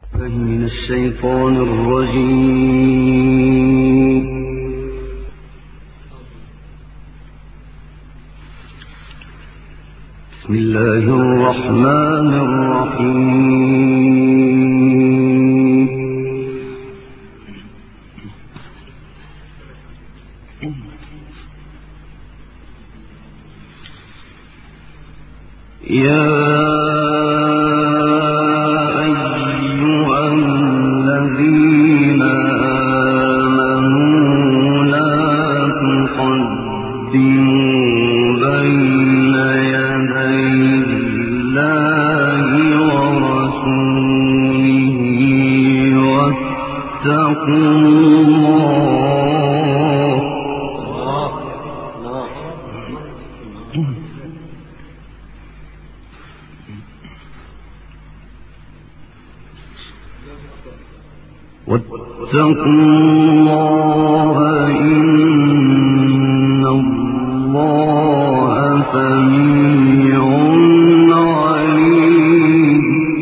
من الشيطان الرجيم. بسم الله الرحمن الرحيم. يا واتقوا الله إن الله سميع عليم.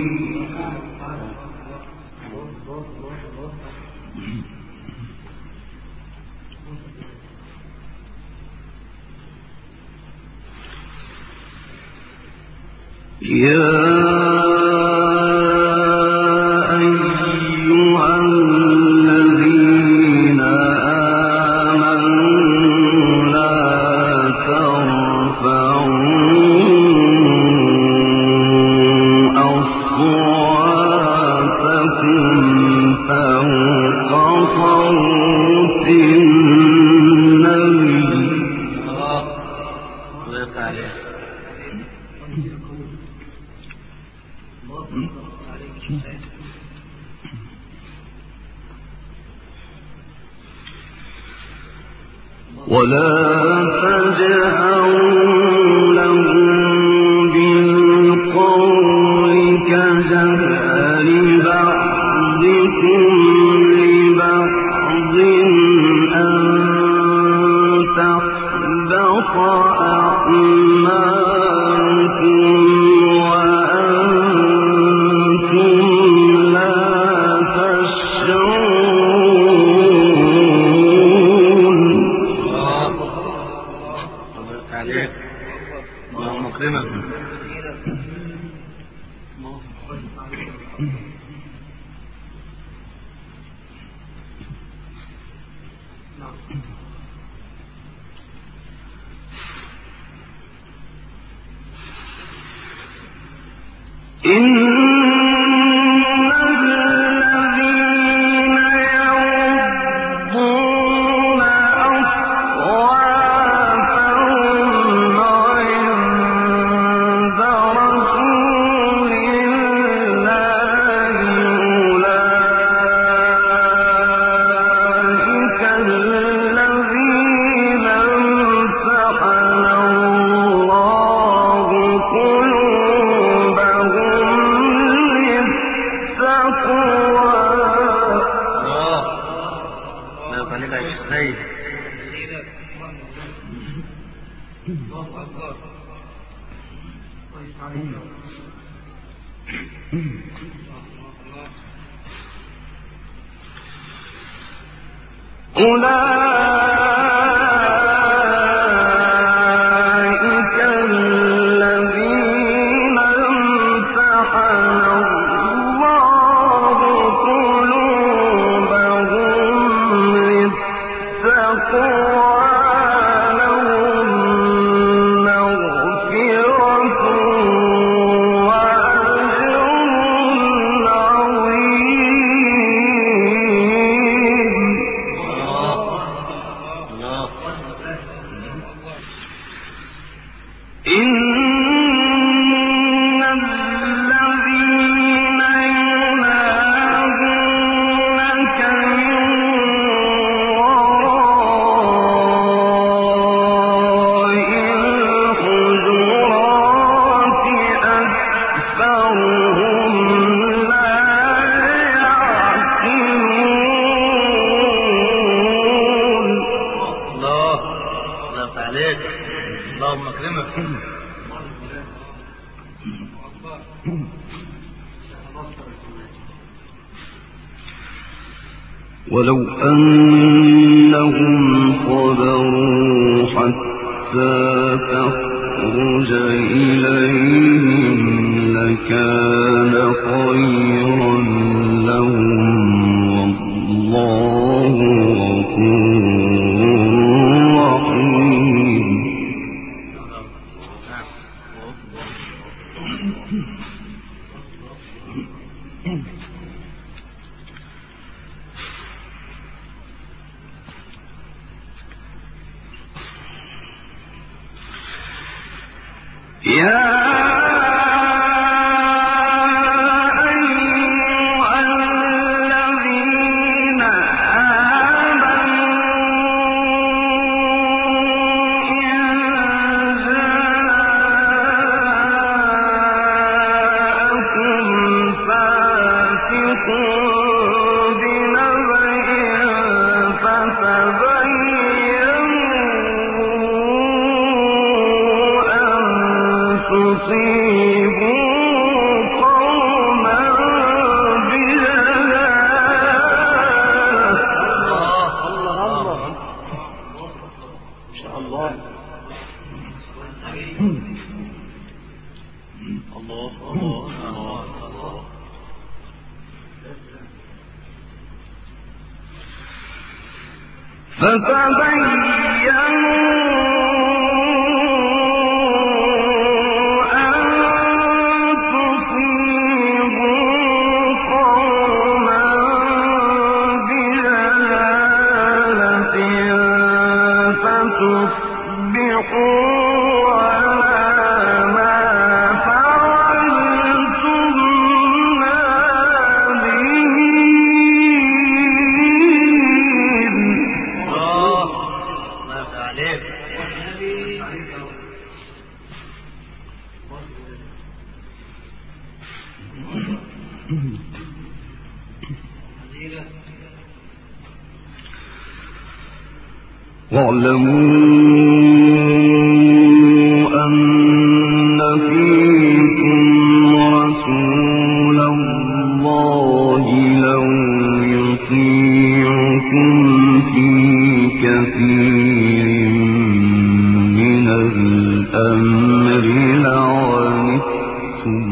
ولا تجهروا له بالقول كجهر بعضكم لبعض أن تحبط أعمالكم وأنتم لا تشعرون. اللهم اكرمك. أولئك الذين امتحن الله قلوبهم للتقوى. اللهم اكرمك. ولو أنهم صبروا حتى تخرج إليهم لكان خيرا لهم والله غفور رحيم. واعلموا أن فيكم رسول الله لو يطيعكم في كثير من الأمر لعنتم.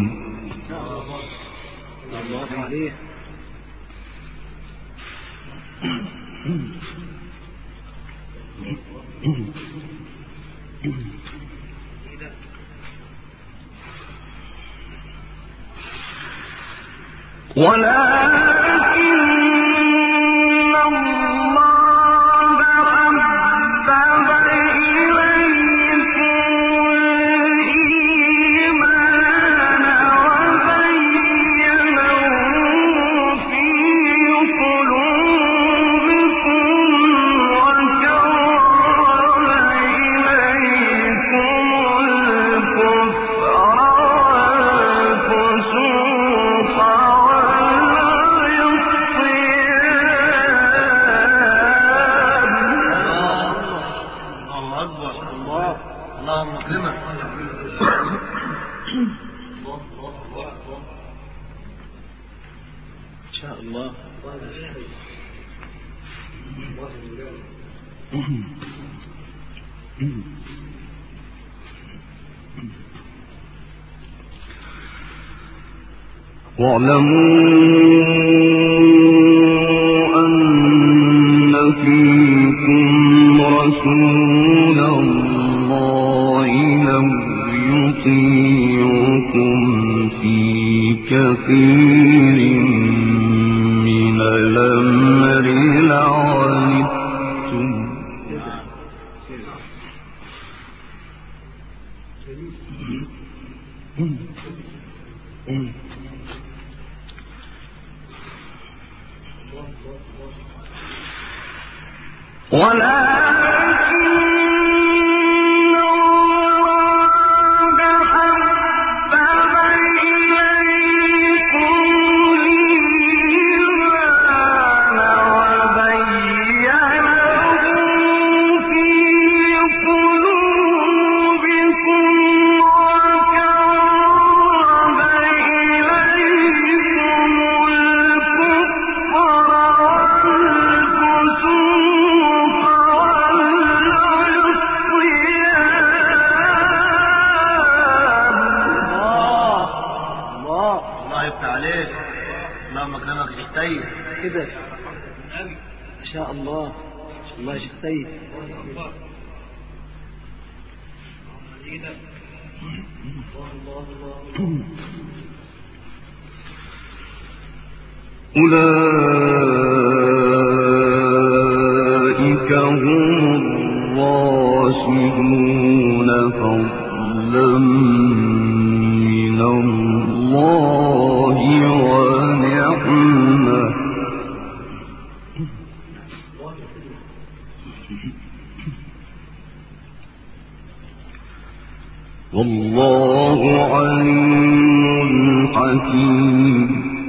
ولكن الله حبب إليكم الإيمان وزينه في قلوبكم وكره إليكم الكفر والفسوق واعلموا أن فيكم رسول الله لو يطيعكم في كثير من الأمر لعنتم. اللهم اكرمك يا شيخ طيب كده ما شاء الله. الله يا شيخ طيب. أولئك هم الراشدون فضلا من الله ونعمة. والله عليم حكيم.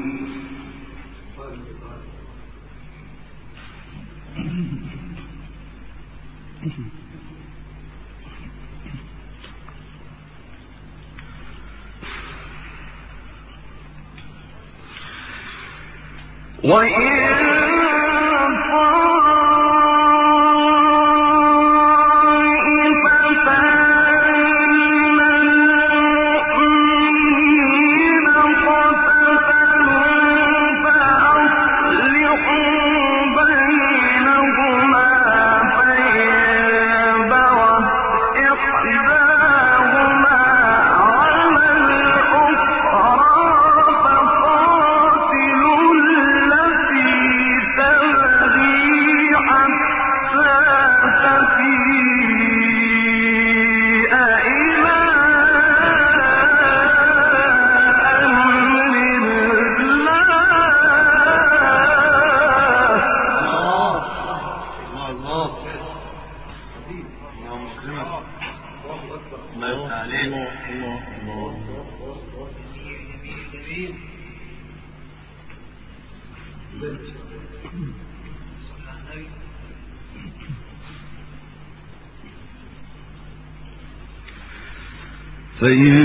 فإن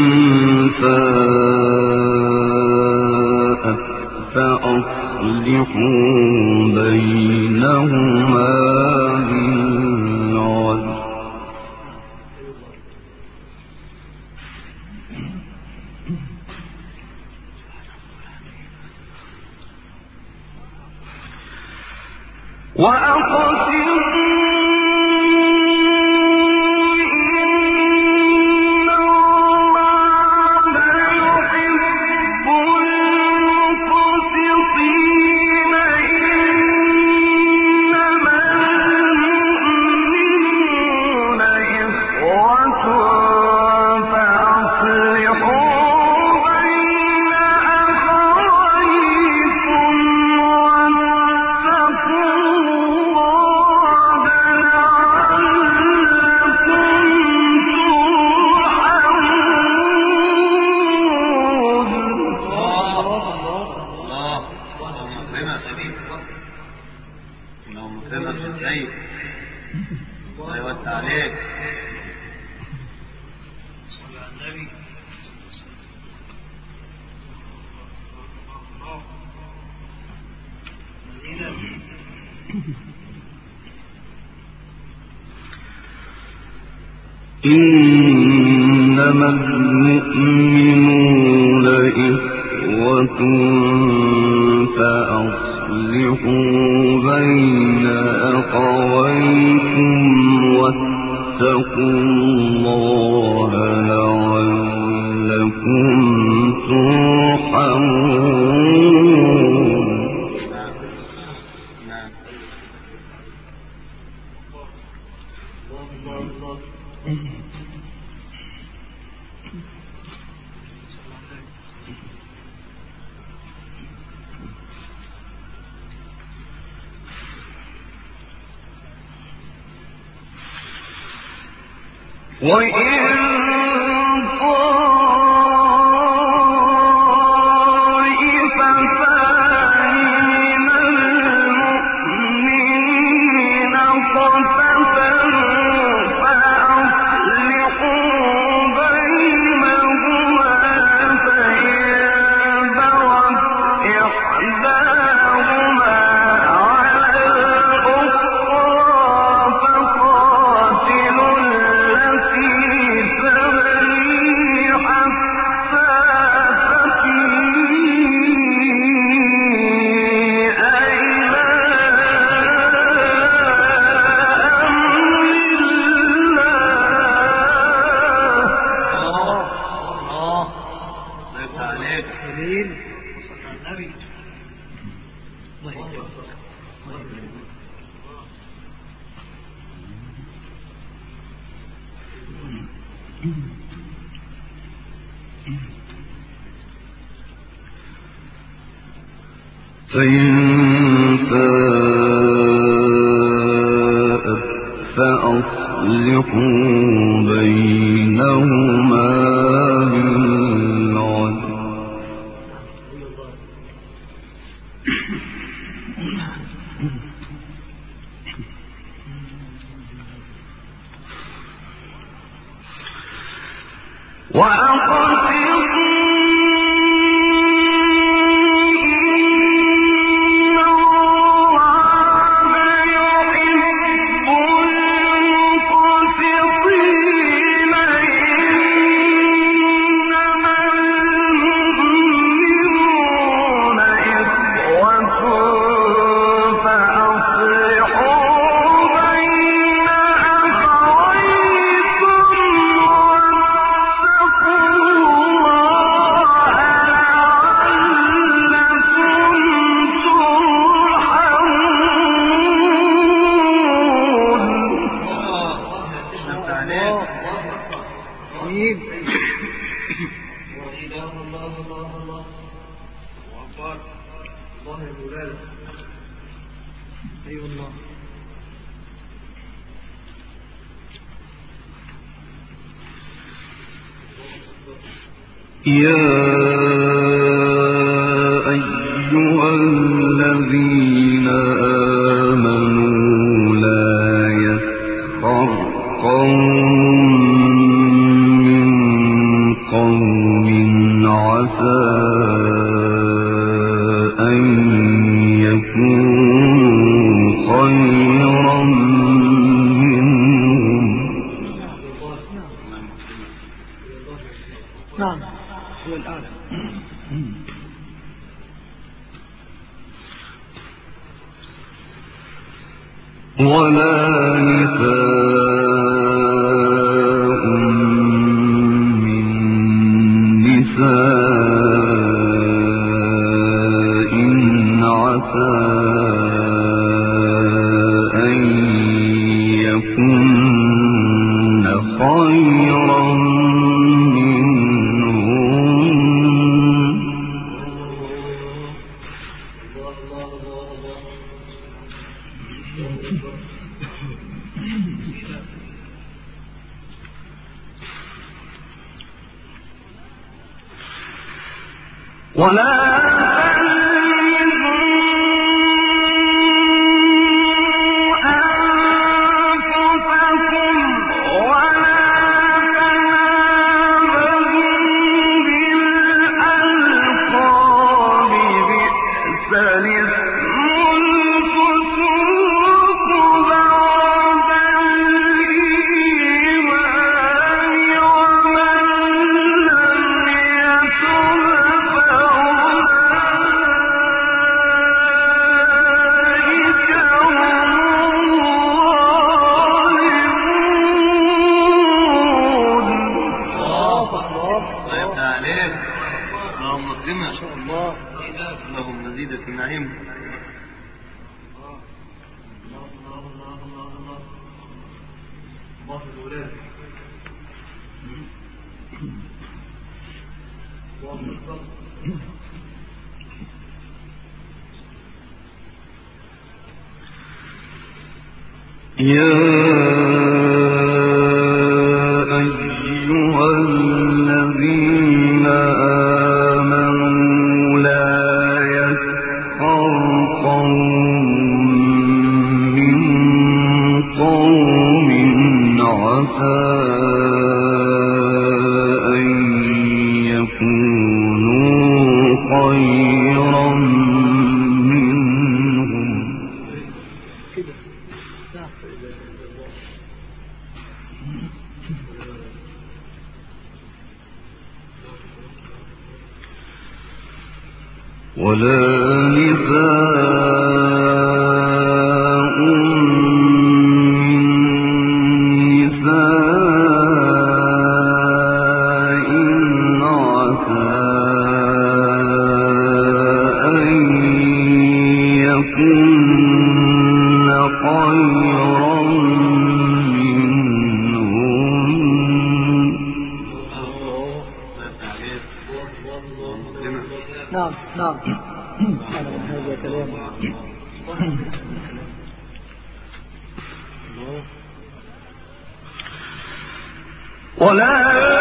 فاءت فأصلحوا بينهما بالعدل. إنما المؤمنون إخوة فأصلحوا بين أخويكم واتقوا الله لعلكم ترحمون. فقاتلوا التي فإن فاءت فأصلحوا بينهما بالعدل يا أيها الذين آمنوا لا يسخر قوم من قوم عسى أن يكونوا خيرا منهم نعم هو الأعلى ولا نساء من نساء عسى أن يكن خيرا ولا لهم مزيد في النعيم. الله الولاد يا أيها الذين آمنوا لا يسخر قوم من قوم عسى أن يكونوا خيرا منهم ولا نساء من نساء عسى أن يكن خيرا منهم. نعم نعم أنا من هذا كلام ولا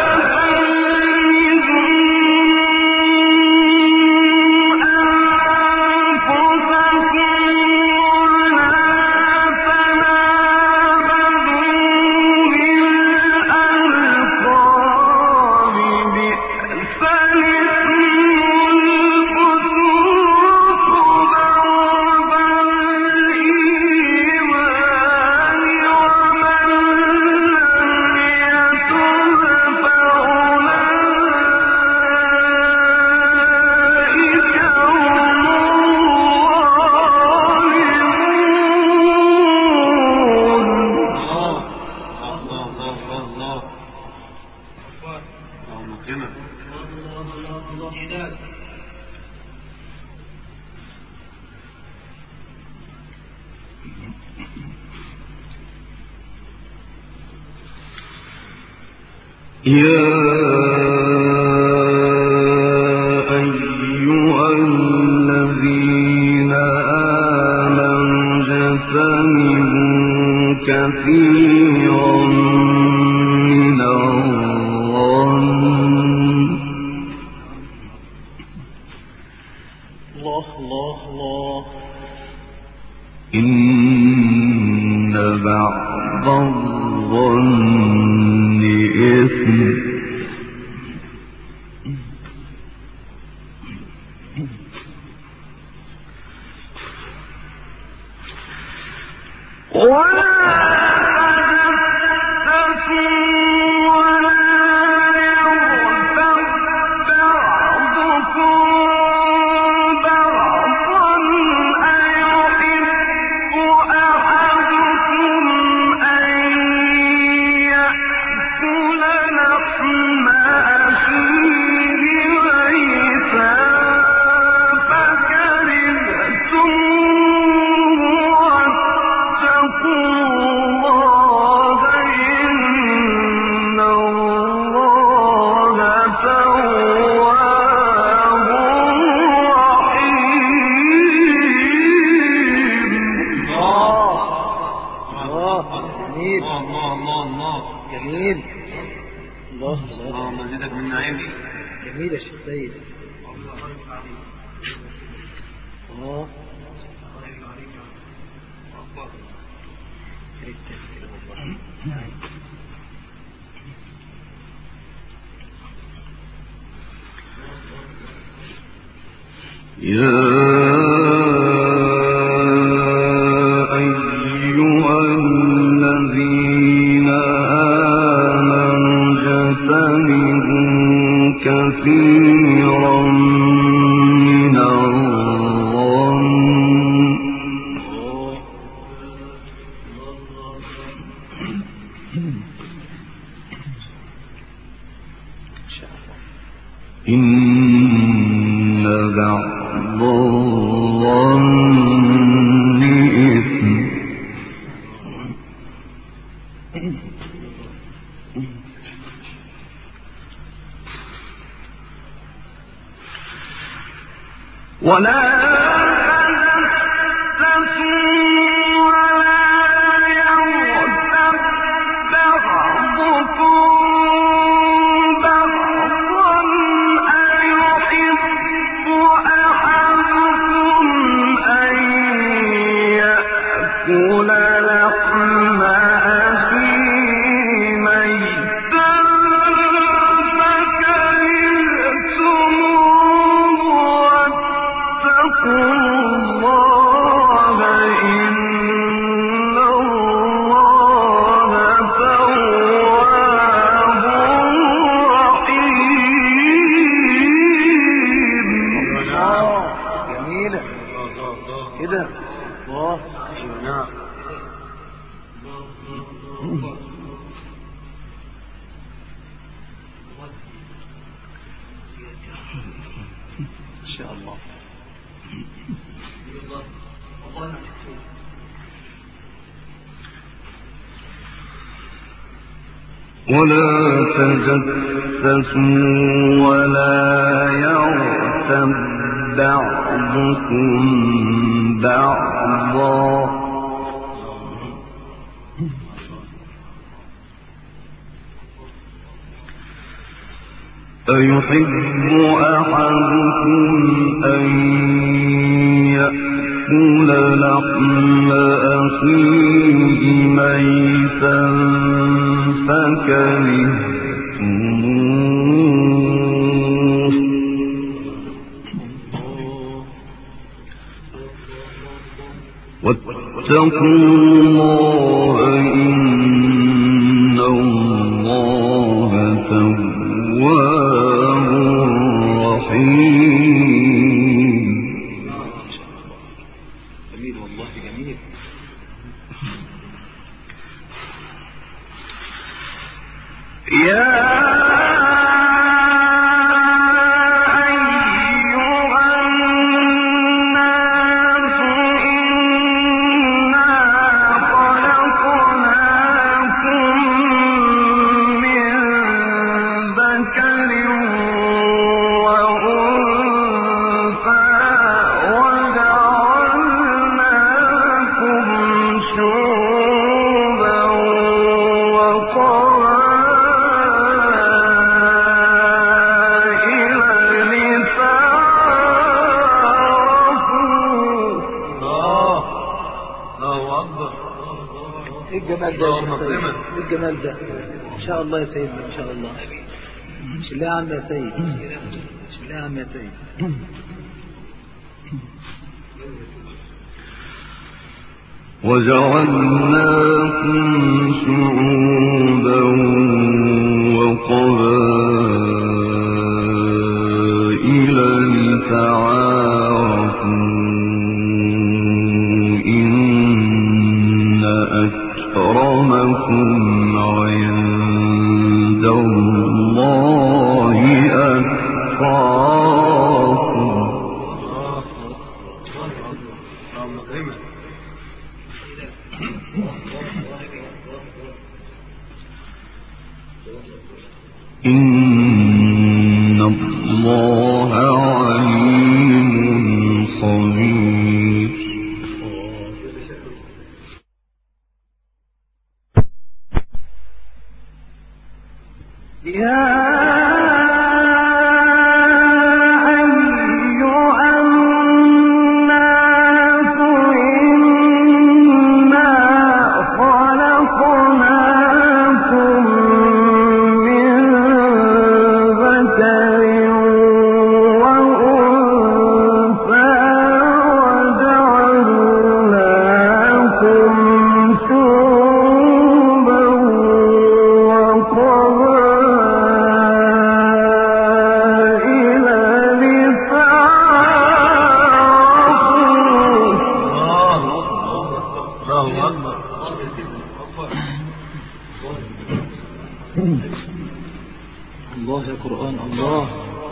يا أيها الذين آمنوا اجتنبوا كثيرا من الظن الله إن بعض الظن إثم جميل يا شيخ سيد. يا أيها الذين آمنوا اجتنبوا كثيرا من الظن إن بعض الظن إثم ولا كده الله نعم إن شاء الله ولا تجسسوا ولا يغتب بعضكم بعضا أيحب أحدكم أن يأكل لحم أخيه ميتا فكرهتموه واتقوا الله إن الله تواب رحيم. جميل والله جميل. يا الجمال ده ان شاء الله يا سيدنا ان شاء الله. بسم الله يا عم يا سيد. بسم الله يا عم يا سيد. وجعلناكم شعوبا وقبائل لتعارفوا إن أكرمكم عند الله أتقاكم. إن الله عليم خبير. الله يا قرآن الله.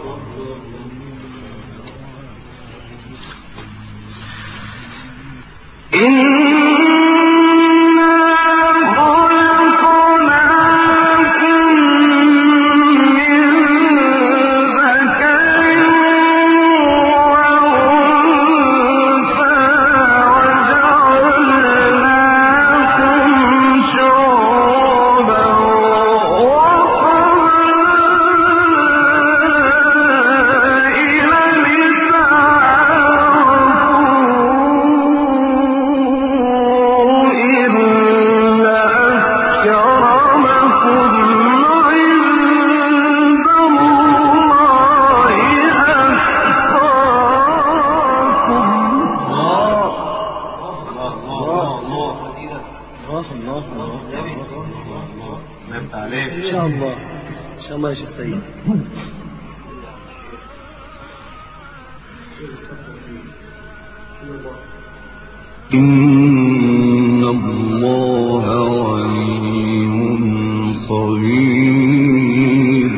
الله يا شيخ سيد. إن الله عليم خبير.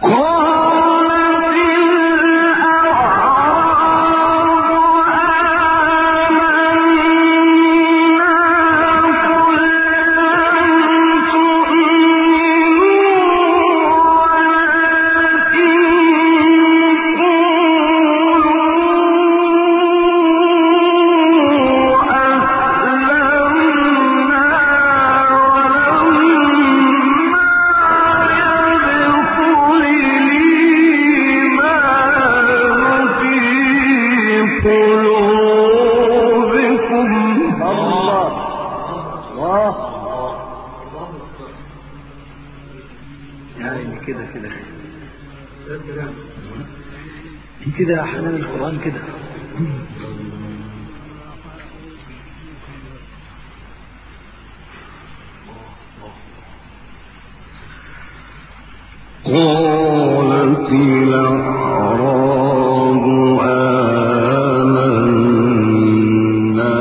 كده أحيانا القرآن كده. قالت الأعراب آمنا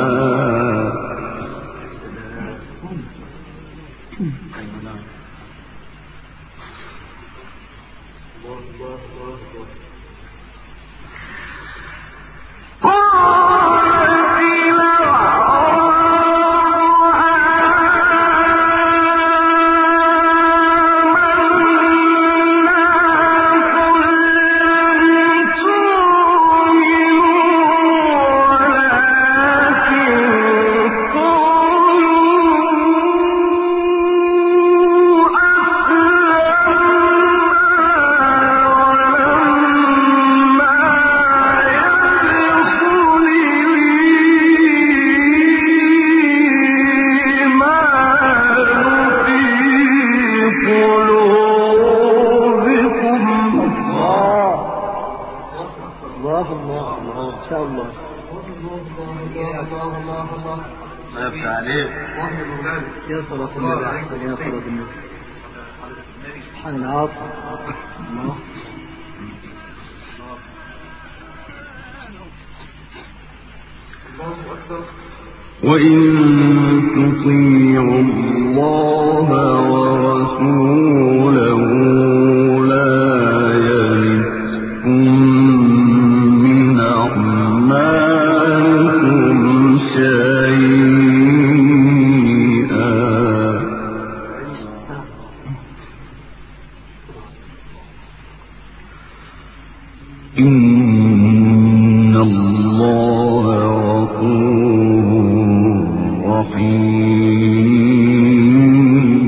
يا صلاة النبي أحسن يا صلاة النبي سبحان العاصر الله وإن تطيعوا الله ورسوله لا يلدكم من أعمالكم شيئا إن الله غفور رحيم.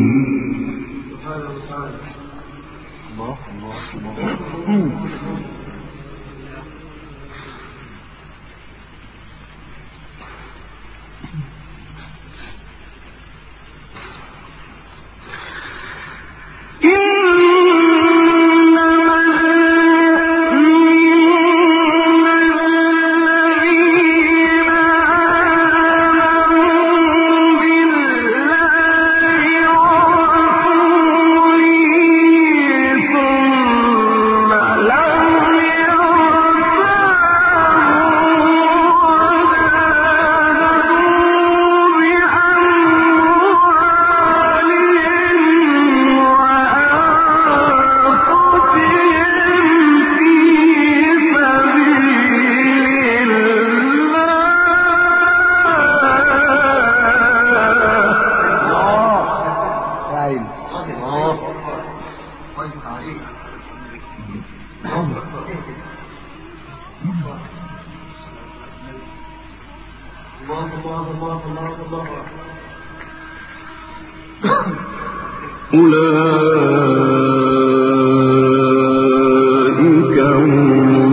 أولئك هم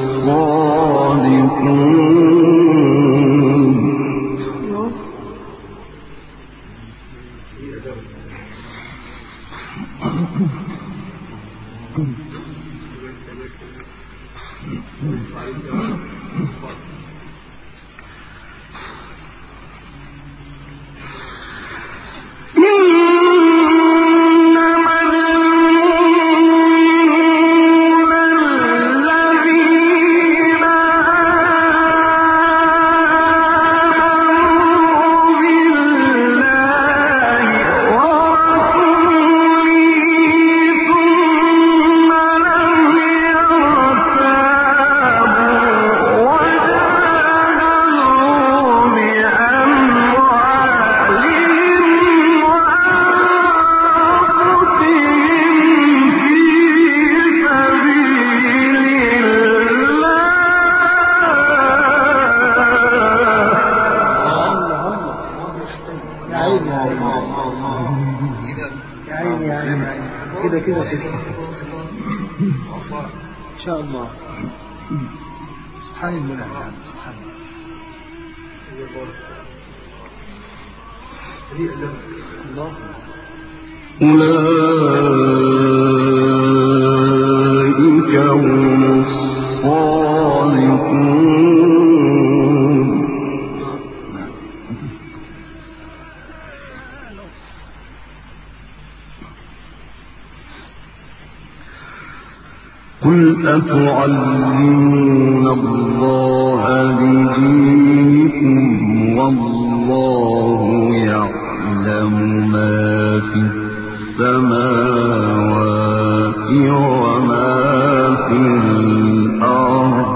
الصادقون. عيني يا عيني يا عيني كده كده كده إن شاء الله. سبحان المنعم سبحان الله. أولئك هم الصالحون. قل أتعلمون الله بدينكم والله يعلم ما في السماوات وما في الأرض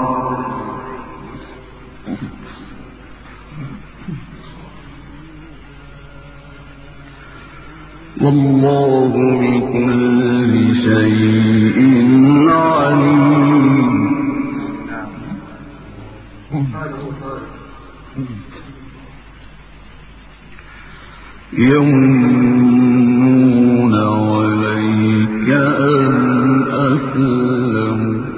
والله بكل شيء عليم. يمنون عليك أن أسلموا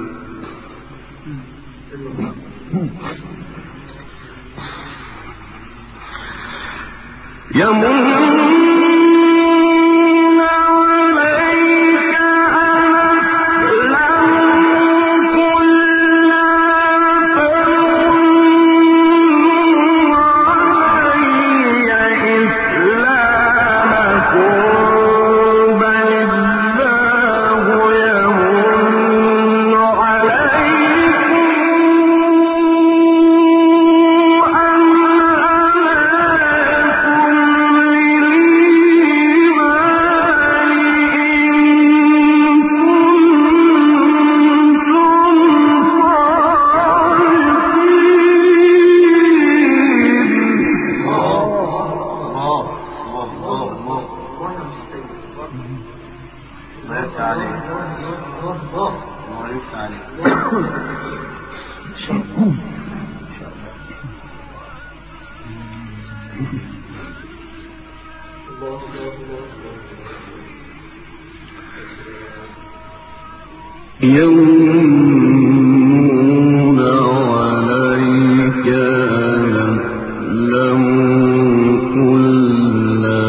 يمنون عليك أن أسلموا قل لا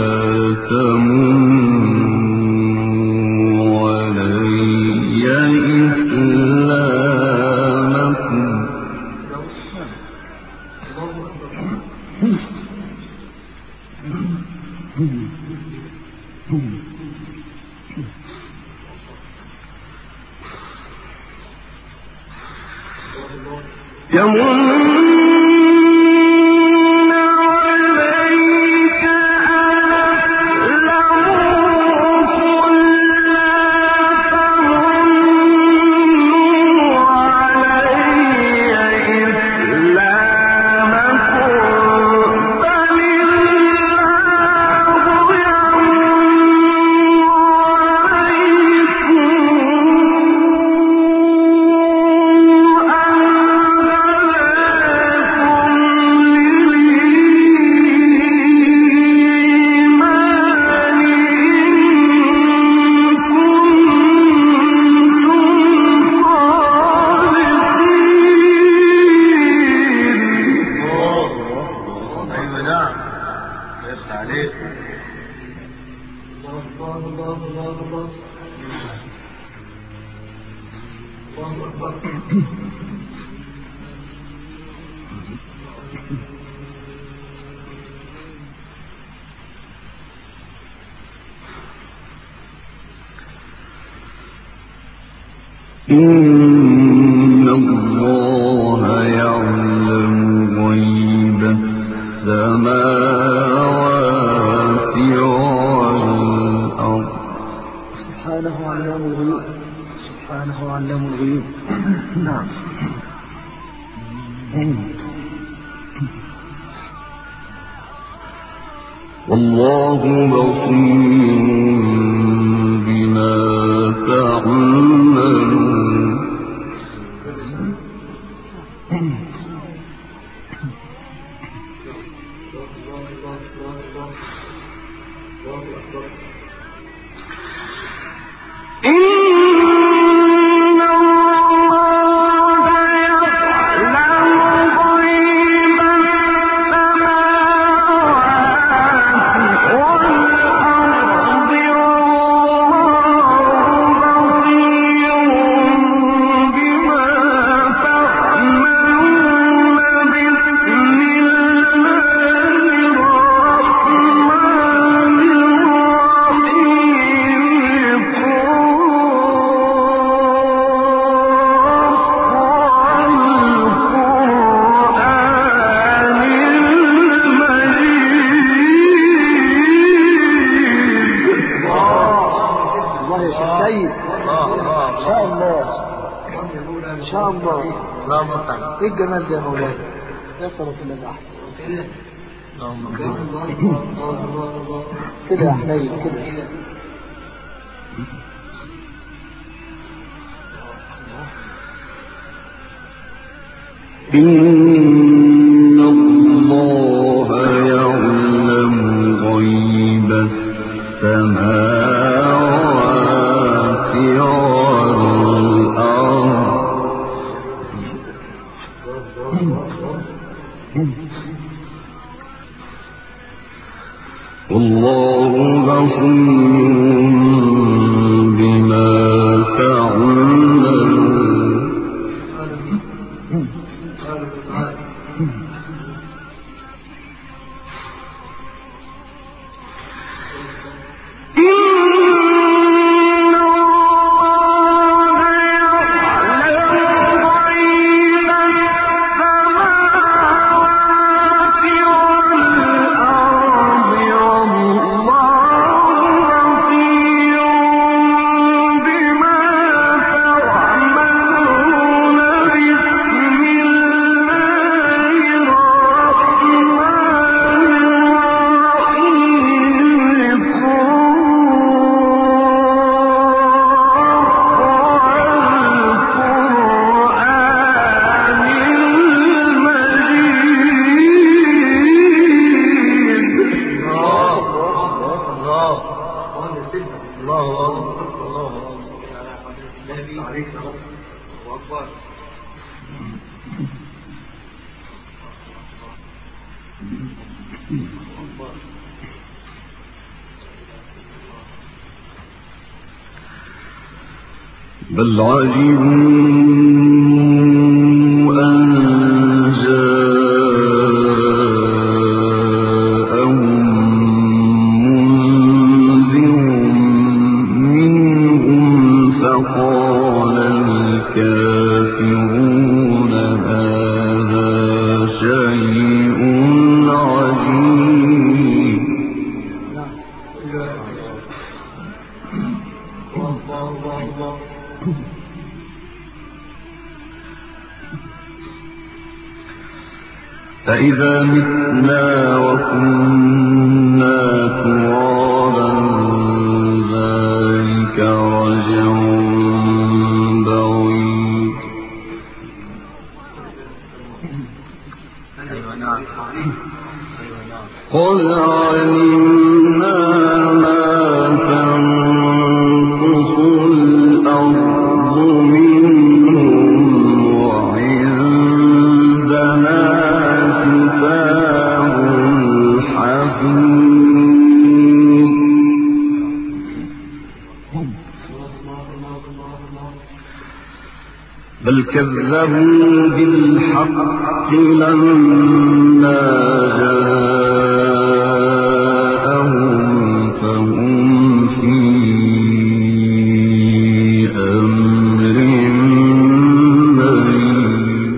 تمنوا علي إسلامكم إن الله يعلم غيب السماوات والأرض. سبحانه علام الغيوب. سبحانه علام الغيوب. نعم. والله بصير بما تعملون. ايه الجمال ده يا مولانا؟ يصرف الى الاحسن كده يا حنين كده. إن الله يعلم غيب السماوات والله بصير بما تعملون. بل عجبوا أن جاءهم منذر منهم فقال الكافرون هذا شيء عجيب. فإذا متنا وكنا ترابا ذلك رجع بعيد. قد علمنا ما تنقص الأرض منهم وعندنا كتاب حفيظ. بل كذبوا بالحق لما جاءهم فهم في أمر مريض.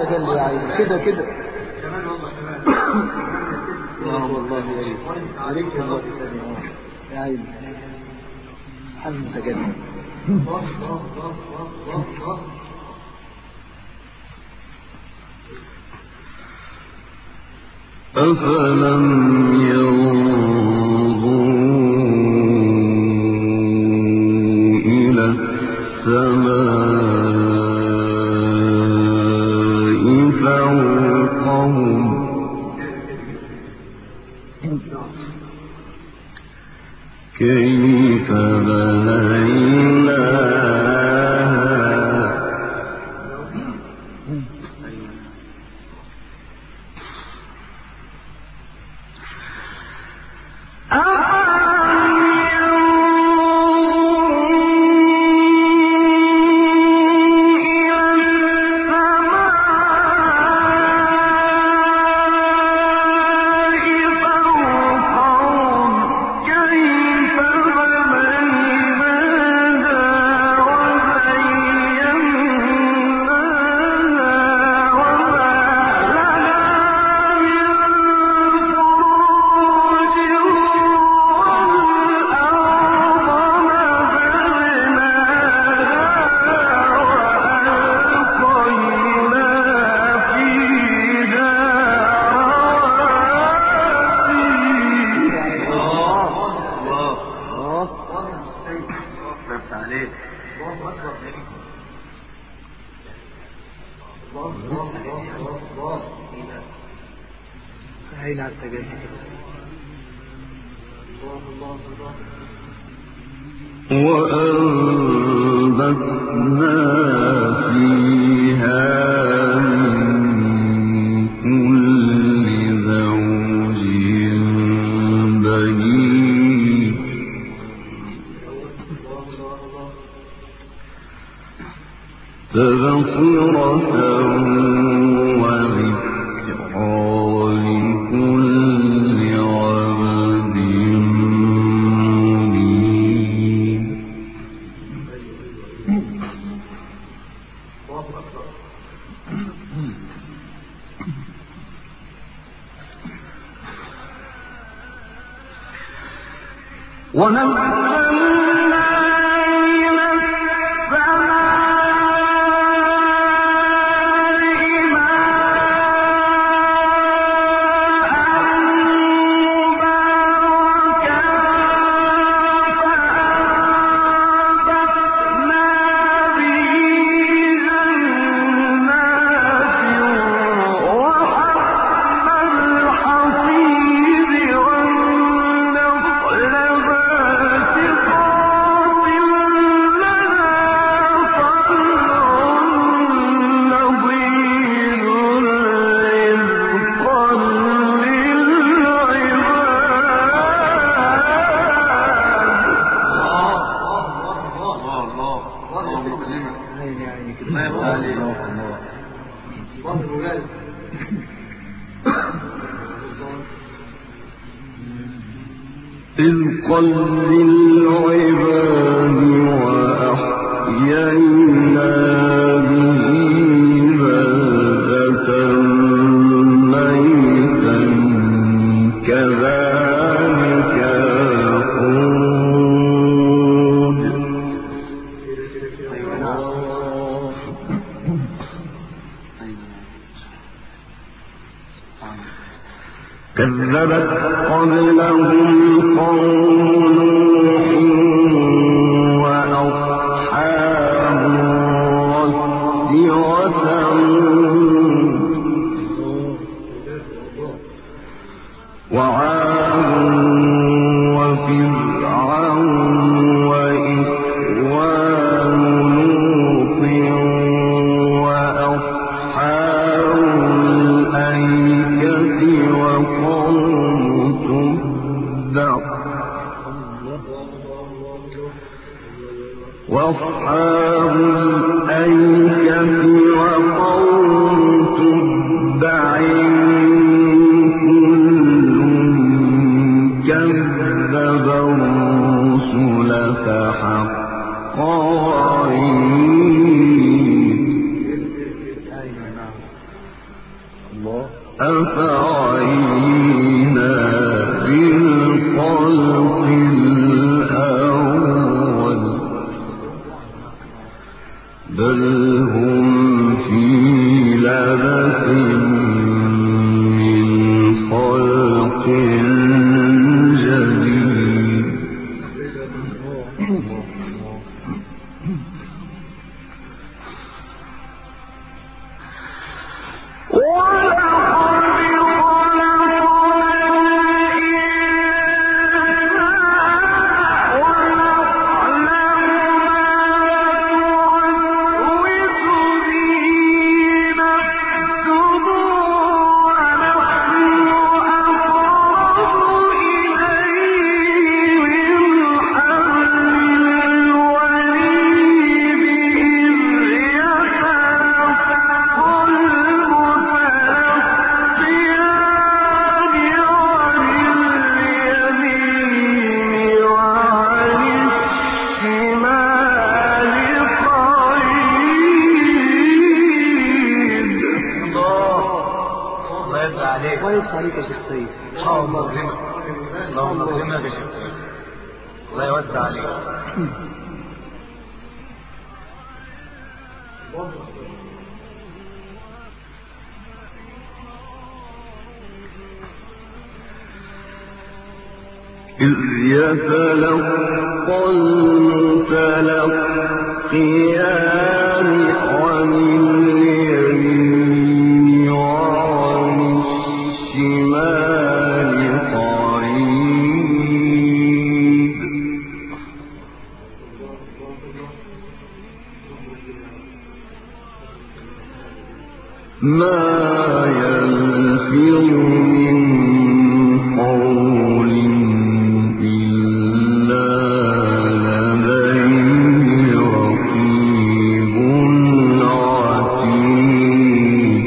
تجلي يا عيني كده كده. والله يا ريت عليك والله يا عيني سبحان المتجلي. أفلم ينظروا إلى السماء فوقهم كيف بنيناها عين على التجلي. وأنبتنا فيها من كل زوج بهيج تبصرة وذكرى لكل عبد منيب. ونزلنا إلى رزقا للعباد وأحيينا به بلدة ميتا كذلك الخروج. كذبت قبلهم قوم نوح وأصحاب الرس وثمود وعاد وفرعون وإخوان لوط وأصحاب الأيكة وقوم تبع وأصحاب الأيكة وقوم تبع كل كذب الرسل فحق وعيد. أفعينا بالخلق الأول بل هم في لبس من خلق جديد كويس عليك يا شيخ سيد. اللهم اظلمك اللهم اظلمك يا شيخ سيد، الله يوسع عليك. إذ يتلقى المتلقيان عن اليمين وعن الشمال قعيد ما يلفظ من قول إلا لديه رقيب عتيد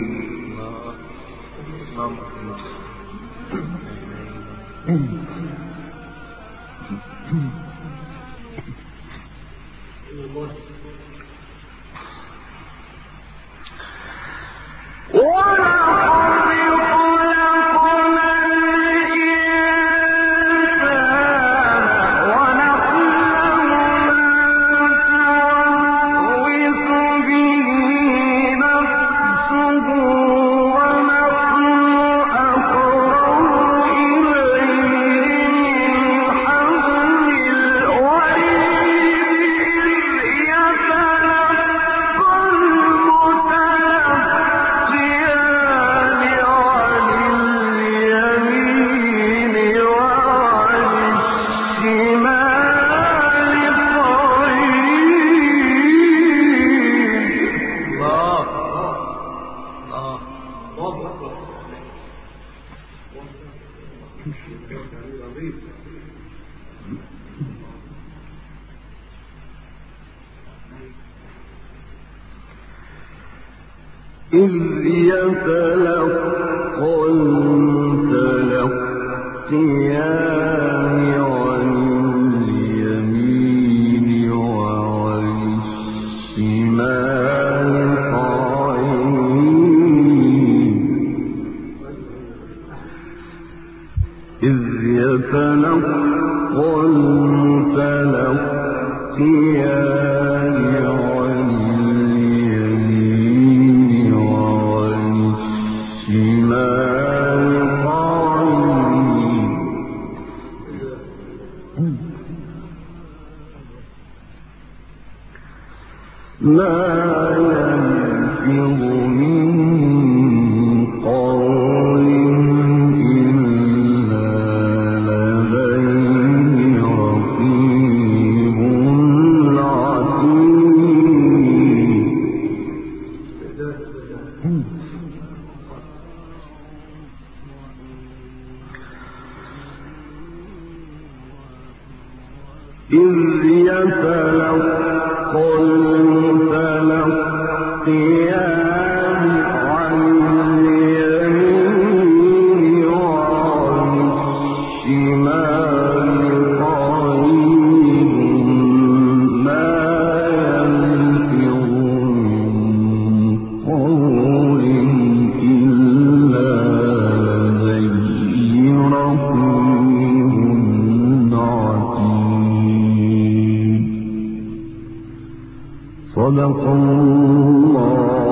إذ يتلقى المتلقيان عن اليمين وعن الشمال قعيد إذ يتلقى المتلقيان عن اليمين وعن الشمال قعيد ما يلفظ من قول إلا لديه رقيب عتيد إذ يتلقى المتلقيان عن اليمين وعن الشمال قعيد ما يلفظ من قول إلا صدق الله